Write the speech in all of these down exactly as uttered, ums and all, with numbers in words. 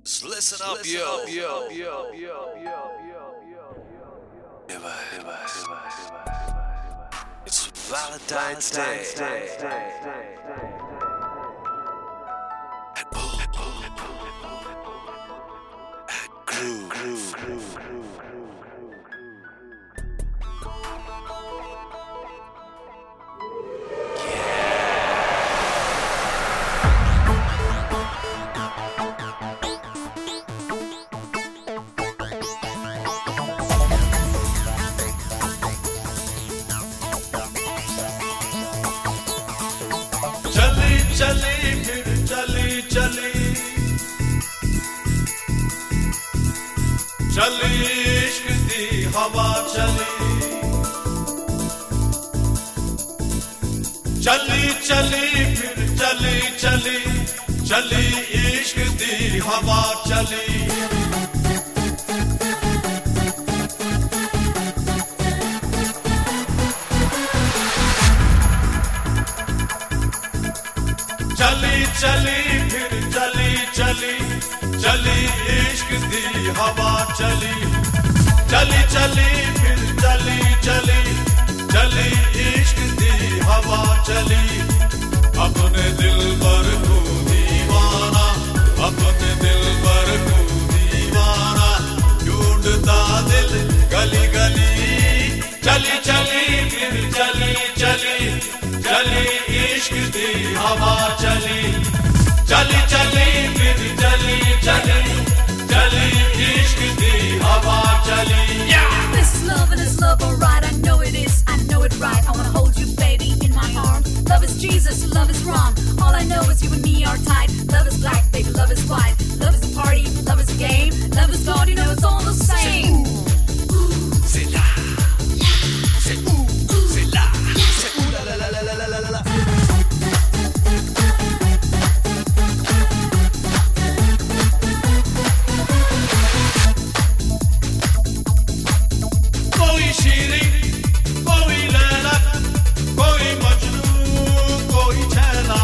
Listen up, Listen yo, up, yo, yo, yo, yo, yo, yo, yo, yo, yo. It's Valentine's Day. And boom, boom, and groove, groove, groove, groove. चली चली फिर चली चली चली इश्क दी हवा चली चली चली फिर चली चली चली इश्क दी हवा चली चली चली फिर चली चली चली इश्क दी हवा चली चली चली फिर चली चली चली इश्क दी हवा चली अपने दिल पर को दीवाना अपने दिल पर को दीवाना ढूंढता दिल गली गली चली चली फिर चली चली चली इश्क दी हवा चली चली चली फिर चली चली चली इश्क दी हवा चली This is love and it's love, alright. I know it is, I know it right. I wanna hold you, baby, in my arms. Love is Jesus, love is wrong. All I know is you and me are tight. Love is black, baby, love is white. Love is a party, love is a game. Love is God, you know it's all the same. C'est là, c'est où, c'est là, c'est où la la la la la la la la. कोई शीरी कोई लैला कोई मजनू कोई छैला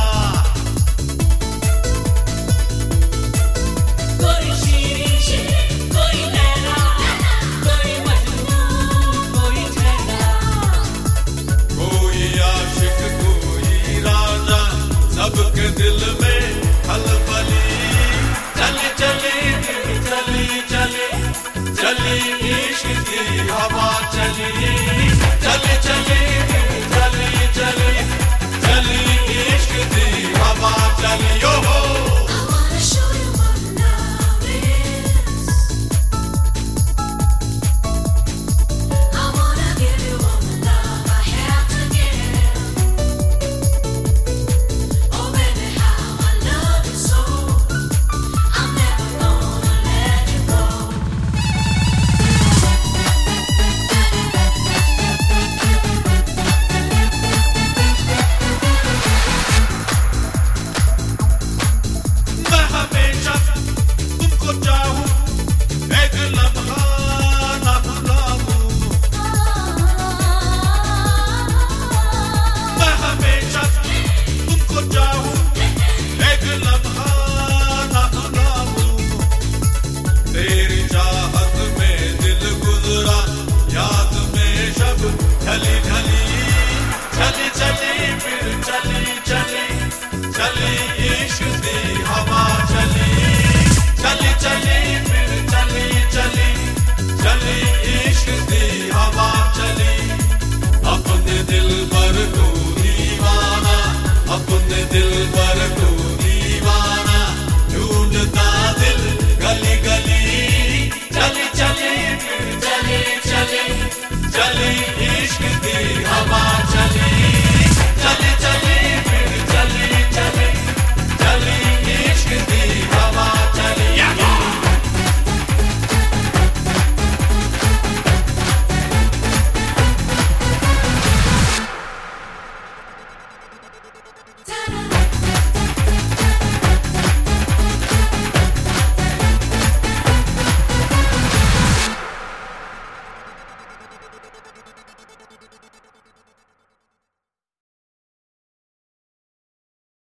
कोई शीरी कोई लैला कोई मजनू कोई छैला कोई आशिक कोई राजा सबके दिल में खलबली चली चली फिर चली चली चली इश्क की हवा चली चली चली